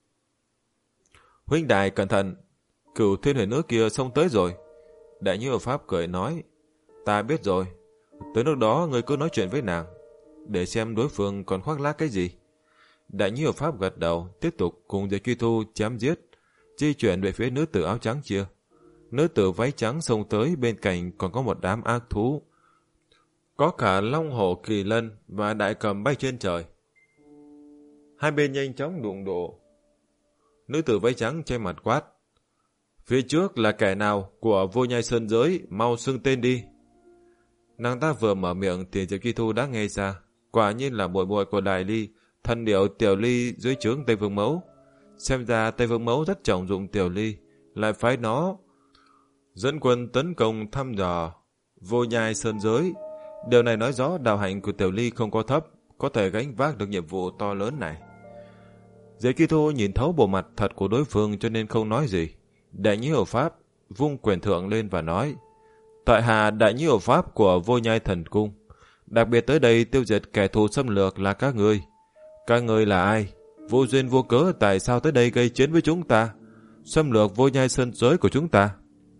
Huynh đài cẩn thận, Cửu Thiên Huyền Nữ kia xông tới rồi. Đại Nhiêu Pháp cười nói: Ta biết rồi, tới lúc đó ngươi cứ nói chuyện với nàng, để xem đối phương còn khoác lác cái gì. Đại Nhiêu Pháp gật đầu, tiếp tục cùng Diệp Duy Thu chém giết, di chuyển về phía nữ tử áo trắng kia. Nữ tử váy trắng xông tới, bên cạnh còn có một đám ác thú, có cả long hổ kỳ lân và đại cầm bay trên trời. Hai bên nhanh chóng đụng độ. Nữ tử váy trắng che mặt quát: Phía trước là kẻ nào của Vô Nhai Sơn giới, mau xưng tên đi. Nàng ta vừa mở miệng thì Diệp Duy Thu đã nghe ra, quả nhiên là muội muội của Đại Ly, thần điểu Tiểu Ly dưới trướng Tây Vương Mẫu. Xem ra Tây Vương Mẫu rất trọng dụng Tiểu Ly, lại phái nó dẫn quân tấn công thăm dò Vô Nhai Sơn giới. Điều này nói rõ đạo hạnh của Tiểu Ly không có thấp, có thể gánh vác được nhiệm vụ to lớn này. Diệp Duy Thu nhìn thấu bộ mặt thật của đối phương cho nên không nói gì. Đại Nhiêu Pháp vung quyền thượng lên và nói: Tại hạ Đại Nhiêu Pháp của Vô Nhai Thần Cung, đặc biệt tới đây tiêu diệt kẻ thù xâm lược là các ngươi. Các ngươi là ai? Vô duyên vô cớ tại sao tới đây gây chiến với chúng ta, xâm lược Vô Nhai Sơn giới của chúng ta?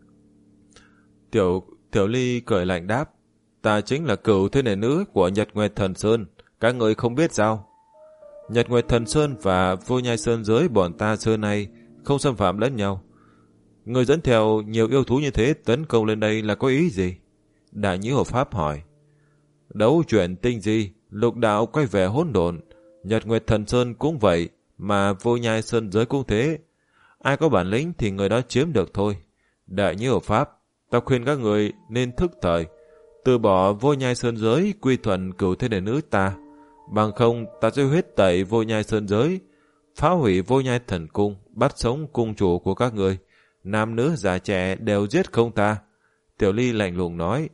Tiểu Tiểu Ly cười lạnh đáp: Ta chính là Cửu Thiên Huyền Nữ của Nhật Nguyệt Thần Sơn, các ngươi không biết sao? Nhật Nguyệt Thần Sơn và Vô Nhai Sơn giới bọn ta xưa nay không xâm phạm lẫn nhau. Người dẫn theo nhiều yêu thú như thế tấn công lên đây là có ý gì? Đại Nhiêu Pháp hỏi. Đấu chuyển tinh di, lục đạo quay về hỗn độn, Nhật Nguyệt Thần Sơn cũng vậy, mà Vô Nhai Sơn giới cũng thế. Ai có bản lĩnh thì người đó chiếm được thôi. Đại Nhiêu Pháp, ta khuyên các người nên thức thời, từ bỏ Vô Nhai Sơn giới, quy thuận Cửu Thiên Huyền Nữ ta. Bằng không ta sẽ huyết tẩy Vô Nhai Sơn giới, phá hủy Vô Nhai Thần Cung, bắt sống cung chủ của các người. Nam nữ già trẻ đều giết không ta. Tiểu Ly lạnh lùng nói.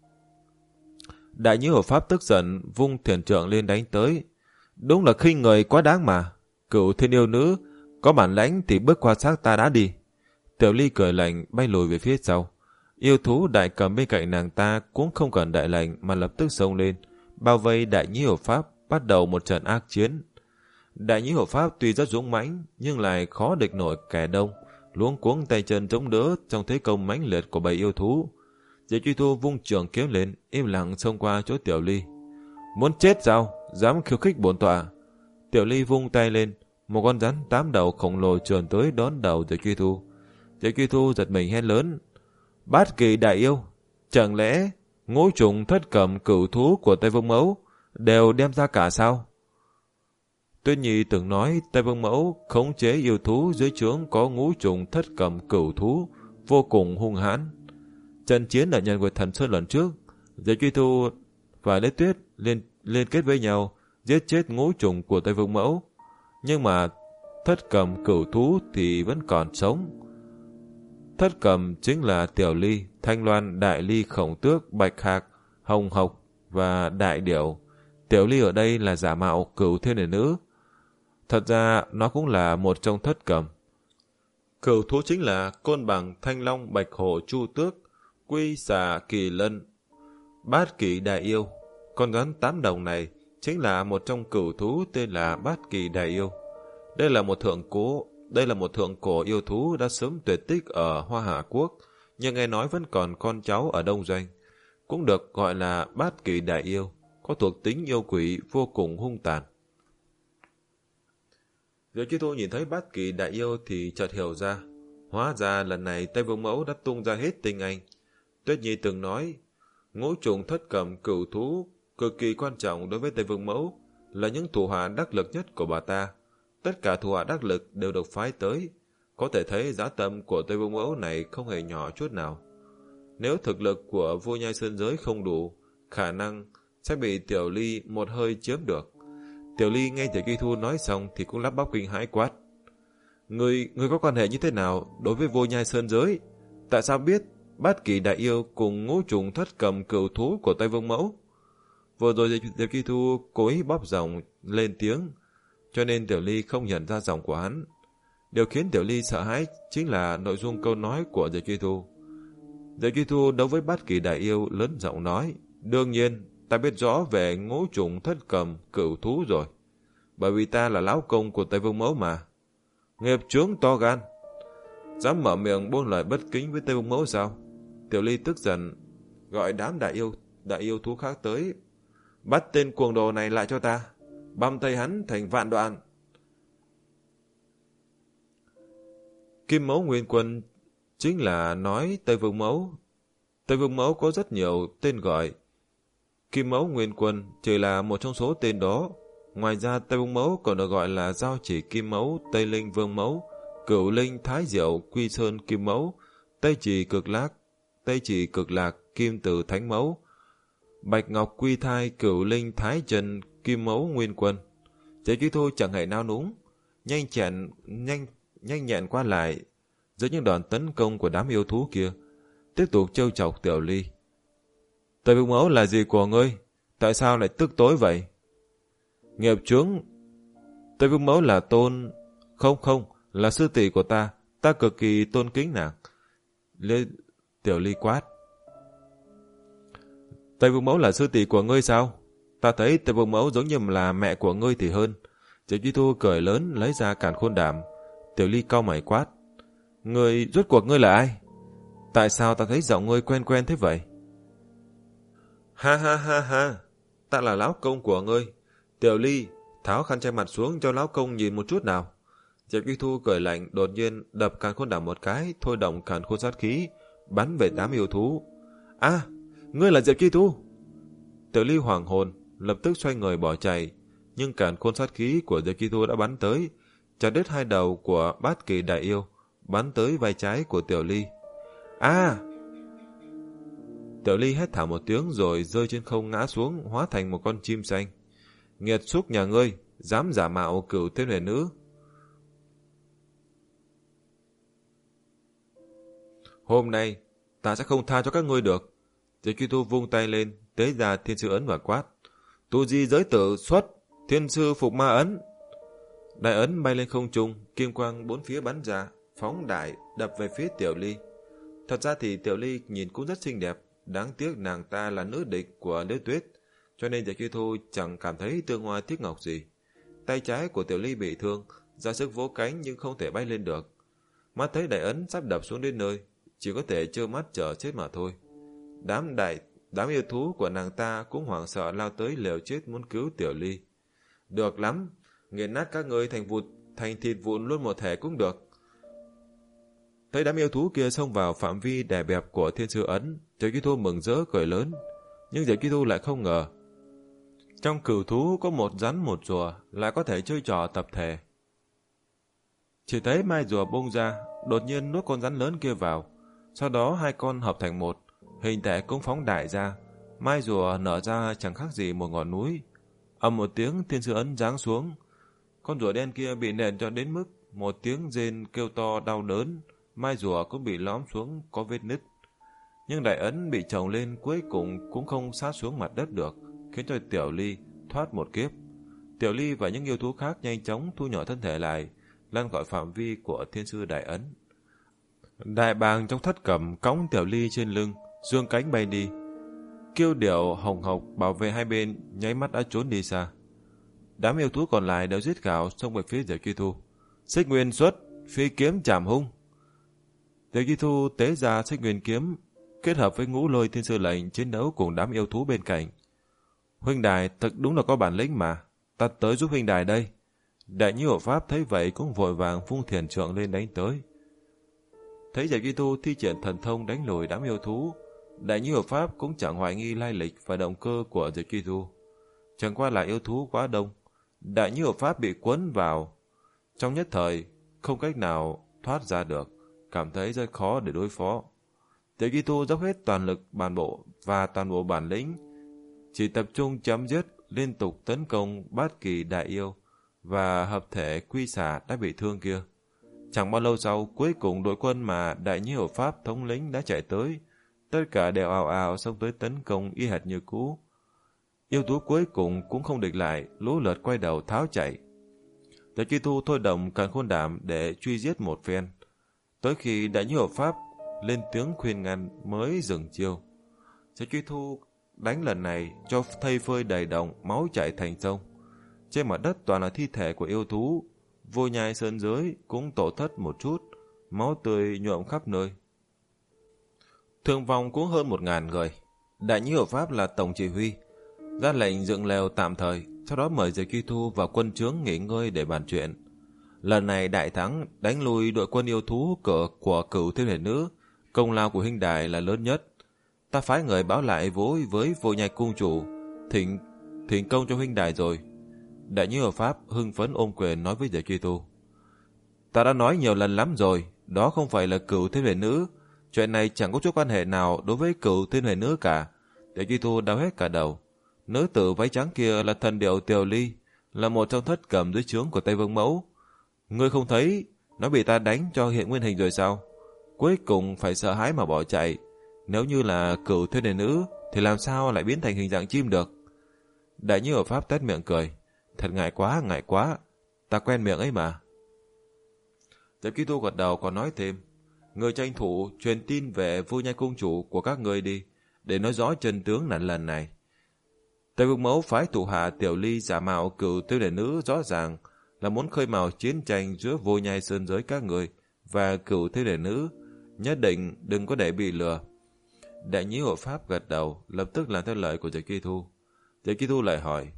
Đại Nhiêu Pháp tức giận vung thiền trượng lên đánh tới. Đúng là khinh người quá đáng mà. Cửu Thiên Yêu Nữ có bản lãnh thì bước qua xác ta đã đi. Tiểu Ly cười lạnh bay lùi về phía sau. Yêu thú đại cầm bên cạnh nàng ta cũng không cần đại lệnh mà lập tức xông lên, bao vây Đại Nhiêu Pháp, bắt đầu một trận ác chiến. Đại Nhiêu Pháp tuy rất dũng mãnh nhưng lại khó địch nổi kẻ đông, luống cuống tay chân chống đỡ trong thế công mãnh liệt của bầy yêu thú. Diệp Truy Thu vung trường kiếm lên, im lặng xông qua chỗ Tiểu Ly. Muốn chết sao? Dám khiêu khích bổn tọa? Tiểu Ly vung tay lên, một con rắn tám đầu khổng lồ trườn tới đón đầu Diệp Truy Thu. Diệp Truy Thu giật mình hét lớn: Bát Kỳ đại yêu, chẳng lẽ ngũ trùng thất cầm cửu thú của Tây Vương Mẫu đều đem ra cả sao? Tuyết Nhi từng nói Tây Vương Mẫu khống chế yêu thú dưới trướng có ngũ trùng thất cầm cửu thú vô cùng hung hãn. Trận chiến ở Nhật Nguyệt Thần Sơn lần trước, Diệp Truy Thu và Lê Tuyết liên liên kết với nhau giết chết ngũ trùng của Tây Vương Mẫu, nhưng mà thất cầm cửu thú thì vẫn còn sống. Thất cầm chính là Tiểu Ly, Thanh Loan, Đại Ly, Khổng Tước, Bạch Hạc, Hồng Hộc và Đại Điểu. Tiểu Ly ở đây là giả mạo cửu thiên nữ nữ. Thật ra nó cũng là một trong thất cầm. Cửu thú chính là côn bằng, thanh long, bạch hổ, chu tước, quy xà, kỳ lân, bát kỳ đại yêu. Con rắn tám đồng này chính là một trong cửu thú tên là bát kỳ đại yêu. Đây là một thượng cố, đây là một thượng cổ yêu thú đã sớm tuyệt tích ở Hoa Hạ Quốc, nhưng nghe nói vẫn còn con cháu ở Đông Doanh, cũng được gọi là bát kỳ đại yêu, có thuộc tính yêu quỷ vô cùng hung tàn. Diệp Truy Thu nhìn thấy bát kỳ đại yêu thì chợt hiểu ra, hóa ra lần này Tây Vương Mẫu đã tung ra hết tinh anh. Tuyết Nhi từng nói, ngũ trùng thất cầm cửu thú cực kỳ quan trọng đối với Tây Vương Mẫu, là những thủ hạ đắc lực nhất của bà ta. Tất cả thủ hạ đắc lực đều được phái tới, có thể thấy giá tâm của Tây Vương Mẫu này không hề nhỏ chút nào. Nếu thực lực của vua Nhai Sơn Giới không đủ, khả năng sẽ bị Tiểu Ly một hơi chiếm được. Tiểu Ly nghe Diệp Truy Thu nói xong thì cũng lắp bắp kinh hãi quát: Người, người có quan hệ như thế nào đối với vua Nhai Sơn Giới? Tại sao biết bát kỳ đại yêu cùng ngũ trùng thất cầm cửu thú của Tây Vương Mẫu? Vừa rồi Diệp Truy Thu cố ý bóp giọng lên tiếng, cho nên Tiểu Ly không nhận ra giọng của hắn. Điều khiến Tiểu Ly sợ hãi chính là nội dung câu nói của Diệp Truy Thu. Diệp Truy Thu đối với bát kỳ đại yêu lớn giọng nói: Đương nhiên, ta biết rõ về ngũ trùng thất cầm cửu thú rồi, bởi vì ta là lão công của Tây Vương Mẫu mà. Nghiệp chướng to gan, dám mở miệng buông lời bất kính với Tây Vương Mẫu sao? Tiểu Ly tức giận gọi đám đại yêu đại yêu thú khác tới: Bắt tên cuồng đồ này lại cho ta, băm tay hắn thành vạn đoạn. Kim Mẫu Nguyên Quân chính là nói Tây Vương Mẫu. Tây Vương Mẫu có rất nhiều tên gọi, Kim Mẫu Nguyên Quân chỉ là một trong số tên đó. Ngoài ra Tây Vương Mẫu còn được gọi là Giao Chỉ Kim Mẫu, Tây Linh Vương Mẫu, Cửu Linh Thái Diệu Quy Sơn Kim Mẫu, Tây Trì Cực Lạc, Tây Trì Cực Lạc Kim Tử Thánh Mẫu, Bạch Ngọc Quy Thai Cửu Linh Thái Trần Kim Mẫu Nguyên Quân. Diệp Truy Thu chẳng hề nao núng, nhanh chẹn nhanh nhanh nhẹn qua lại dưới những đòn tấn công của đám yêu thú kia, tiếp tục trêu chọc Tiểu Ly. Tây Vương Mẫu là gì của ngươi? Tại sao lại tức tối vậy? Nghiệp chướng. Tây Vương Mẫu là tôn... Không không, là sư tỷ của ta. Ta cực kỳ tôn kính nàng. Lê... Tiểu Ly quát: Tây Vương Mẫu là sư tỷ của ngươi sao? Ta thấy Tây Vương Mẫu giống như là mẹ của ngươi thì hơn. Diệp Truy Thu cười lớn lấy ra càn khôn đàm. Tiểu Ly cau mày quát: Ngươi rốt cuộc ngươi là ai? Tại sao ta thấy giọng ngươi quen quen thế vậy? Ha ha ha ha, ta là lão công của ngươi. Tiểu Ly, tháo khăn che mặt xuống cho lão công nhìn một chút nào. Diệp Truy Thu cười lạnh, đột nhiên đập càn khôn đàm một cái, thôi động càn khôn sát khí, bắn về đám yêu thú. À, ngươi là Diệp Truy Thu. Tiểu Ly hoảng hồn, lập tức xoay người bỏ chạy, nhưng càn khôn sát khí của Diệp Truy Thu đã bắn tới, chặt đứt hai đầu của bát kỳ đại yêu, bắn tới vai trái của Tiểu Ly. À! Tiểu Ly hét thảm một tiếng rồi rơi trên không ngã xuống, hóa thành một con chim xanh. Nghiệt xúc nhà ngươi, dám giả mạo cửu thiên huyền nữ. Hôm nay, ta sẽ không tha cho các ngươi được. Diệp Truy Thu vung tay lên, tế ra thiên sư ấn và quát: Tu di giới tử xuất, thiên sư phục ma ấn. Đại ấn bay lên không trung, kim quang bốn phía bắn ra, phóng đại, đập về phía Tiểu Ly. Thật ra thì Tiểu Ly nhìn cũng rất xinh đẹp, đáng tiếc nàng ta là nữ địch của Liễu Tuyết, cho nên Diệp Truy Thu chẳng cảm thấy tương hoa tiếc ngọc gì. Tay trái của Tiểu Ly bị thương, ra sức vỗ cánh nhưng không thể bay lên được. Mắt thấy đại ấn sắp đập xuống đến nơi, chỉ có thể trơ mắt chờ chết mà thôi. đám đại đám yêu thú của nàng ta cũng hoảng sợ lao tới liều chết muốn cứu Tiểu Ly. Được lắm, nghiền nát các ngươi thành vụt thành thịt vụn luôn một thể cũng được. Thấy đám yêu thú kia xông vào phạm vi đè bẹp của Thiên Sư Ấn, Diệp Chi Thu mừng rỡ cười lớn, nhưng Diệp Chi Thu lại không ngờ trong cửu thú có một rắn một rùa lại có thể chơi trò tập thể. Chỉ thấy mai rùa bung ra, đột nhiên nuốt con rắn lớn kia vào, sau đó hai con hợp thành một, hình thể cũng phóng đại ra, mai rùa nở ra chẳng khác gì một ngọn núi. Ầm một tiếng, Thiên Sư Ấn giáng xuống, con rùa đen kia bị nện cho đến mức một tiếng rên kêu to đau đớn, mai rùa cũng bị lõm xuống có vết nứt. Nhưng đại ấn bị chồng lên cuối cùng cũng không sát xuống mặt đất được, khiến cho Tiểu Ly thoát một kiếp. Tiểu Ly và những yêu thú khác nhanh chóng thu nhỏ thân thể lại, lăn khỏi phạm vi của Thiên Sư Đại Ấn. Đại bàng trong thất cẩm cõng Tiểu Ly trên lưng, dương cánh bay đi. Kiêu điểu hồng hộc bảo vệ hai bên nháy mắt đã trốn đi xa. Đám yêu thú còn lại đều giết gào xông về phía Diệp Chi Thu. Xích Nguyên xuất, phi kiếm chảm hung. Diệp Chi Thu tế ra Xích Nguyên kiếm, kết hợp với Ngũ Lôi Thiên Sư lệnh chiến đấu cùng đám yêu thú bên cạnh. Huynh đài thật đúng là có bản lĩnh mà, ta tới giúp huynh đài đây. Đại Như Hộ Pháp thấy vậy cũng vội vàng phung thiền trượng lên đánh tới. Thấy Diệp Chi Thu thi triển thần thông đánh lùi đám yêu thú, Đại Như Hộ Pháp cũng chẳng hoài nghi lai lịch và động cơ của Diệp Chi Thu. Chẳng qua là yêu thú quá đông, Đại Như Hộ Pháp bị cuốn vào, trong nhất thời không cách nào thoát ra được, cảm thấy rất khó để đối phó. Diệp Chi Thu dốc hết toàn lực bản bộ và toàn bộ bản lĩnh, chỉ tập trung chém giết, liên tục tấn công bát kỳ đại yêu và hợp thể quy xà đã bị thương kia. Chẳng bao lâu sau, cuối cùng đội quân mà Đại Như Hộ Pháp thống lĩnh đã chạy tới, tất cả đều ào ào xông tới tấn công y hệt như cũ. Yêu thú cuối cùng cũng không địch lại, lũ lượt quay đầu tháo chạy. Diệp Chi Thu thôi động càn khôn đảm để truy giết một phen. Tới khi Đại Như Hộ Pháp lên tiếng khuyên ngăn mới dừng chiêu. Diệp Chi Thu đánh lần này cho thây phơi đầy đồng, máu chảy thành sông. Trên mặt đất toàn là thi thể của yêu thú, vô nhai sơn giới cũng tổ thất một chút, máu tươi nhuộm khắp nơi. Thương vong cũng hơn một ngàn người. Đại Như Hộ Pháp là tổng chỉ huy, ra lệnh dựng lều tạm thời, sau đó mời Diệp Chi Thu vào quân trướng nghỉ ngơi để bàn chuyện. Lần này đại thắng đánh lùi đội quân yêu thú của, của Cửu Thiên Huyền Nữ, công lao của huynh đài là lớn nhất. Ta phái người báo lại vối với Vô Nhai cung chủ, thỉnh thỉnh công cho huynh đài rồi. Đại Như Hộ Pháp hưng phấn ôm quyền nói với Diệp Chi Thu. Ta đã nói nhiều lần lắm rồi, đó không phải là Cửu Thiên Huyền Nữ, chuyện này chẳng có chút quan hệ nào đối với Cửu Thiên Huyền Nữ cả. Diệp Chi Thu đau hết cả đầu. Nữ tử váy trắng kia là thần điệu Tiểu Ly, là một trong thất cầm dưới trướng của Tây Vương Mẫu. Ngươi không thấy nó bị ta đánh cho hiện nguyên hình rồi sao? Cuối cùng phải sợ hãi mà bỏ chạy. Nếu như là Cửu Thiên Huyền Nữ thì làm sao lại biến thành hình dạng chim được? Đại Như Hộ Pháp tét miệng cười. Thật ngại quá, ngại quá. Ta quen miệng ấy mà. Diệp Chi Thu gật đầu còn nói thêm. Người tranh thủ truyền tin về Vô Nhai cung chủ của các người đi, để nói rõ chân tướng nạn lần này. Tây Vương Mẫu phái thủ hạ Tiểu Ly giả mạo Cửu Thiên Huyền Nữ rõ ràng là muốn khơi mào chiến tranh giữa Vô Nhai sơn giới các người và Cửu Thiên Huyền Nữ, nhất định đừng có để bị lừa. Đại Như Hộ Pháp gật đầu, lập tức làm theo lời của Diệp Chi Thu. Diệp Chi Thu lại hỏi.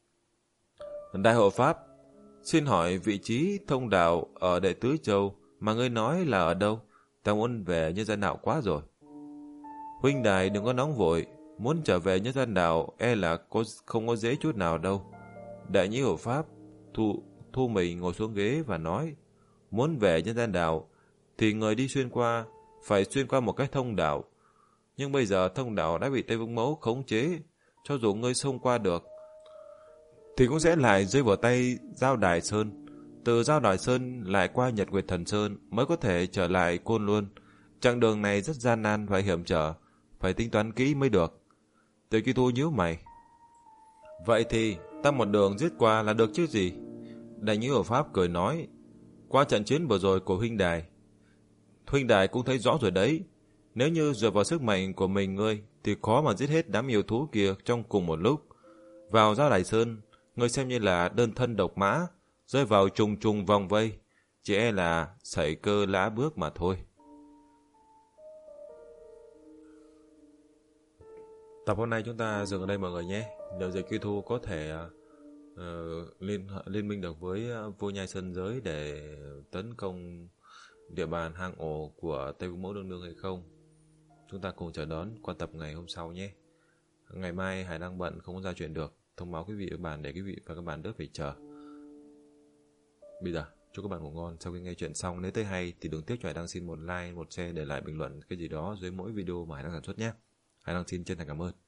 Đại Hộ Pháp, xin hỏi vị trí thông đạo ở Đệ Tứ Châu mà ngươi nói là ở đâu? Ta muốn về nhân gian đạo quá rồi. Huynh đài đừng có nóng vội, muốn trở về nhân gian đạo e là có, không có dễ chút nào đâu. Đại Như Hộ Pháp thu, thu mình ngồi xuống ghế và nói. Muốn về nhân gian đạo thì người đi xuyên qua phải xuyên qua một cái thông đạo. Nhưng bây giờ thông đạo đã bị Tây Vương Mẫu khống chế, cho dù ngươi xông qua được thì cũng sẽ lại rơi vào tay Giao Đài Sơn. Từ Giao Đài Sơn lại qua Nhật Nguyệt Thần Sơn mới có thể trở lại Côn Luân. Chặng đường này rất gian nan và hiểm trở, phải tính toán kỹ mới được. Tiểu Chi Thu nhíu mày. Vậy thì ta một đường giết qua là được chứ gì? Đại Như Hộ Pháp cười nói. Qua trận chiến vừa rồi của huynh đài, huynh đài cũng thấy rõ rồi đấy. Nếu như dựa vào sức mạnh của mình ngươi thì khó mà giết hết đám yêu thú kia trong cùng một lúc. Vào Giao Đài Sơn, ngươi xem như là đơn thân độc mã, rơi vào trùng trùng vòng vây, chỉ e là sẩy cơ lã bước mà thôi. Tập hôm nay chúng ta dừng ở đây mọi người nhé. Nếu Diệp Quy Thu có thể uh, liên liên minh được với uh, vua nhai sơn giới để tấn công địa bàn hang ổ của Tây Vương Mẫu Nương Nương hay không, chúng ta cùng chờ đón qua tập ngày hôm sau nhé. Ngày mai Hải đang bận không có ra chuyện được, thông báo quý vị và các bạn để quý vị và các bạn đỡ phải chờ. Bây giờ chúc các bạn ngủ ngon. Sau khi nghe chuyện xong, nếu thấy hay thì đừng tiếc cho Hải đang xin một like, một share, để lại bình luận cái gì đó dưới mỗi video mà Hải đang sản xuất nhé. Hải đang xin chân thành cảm ơn.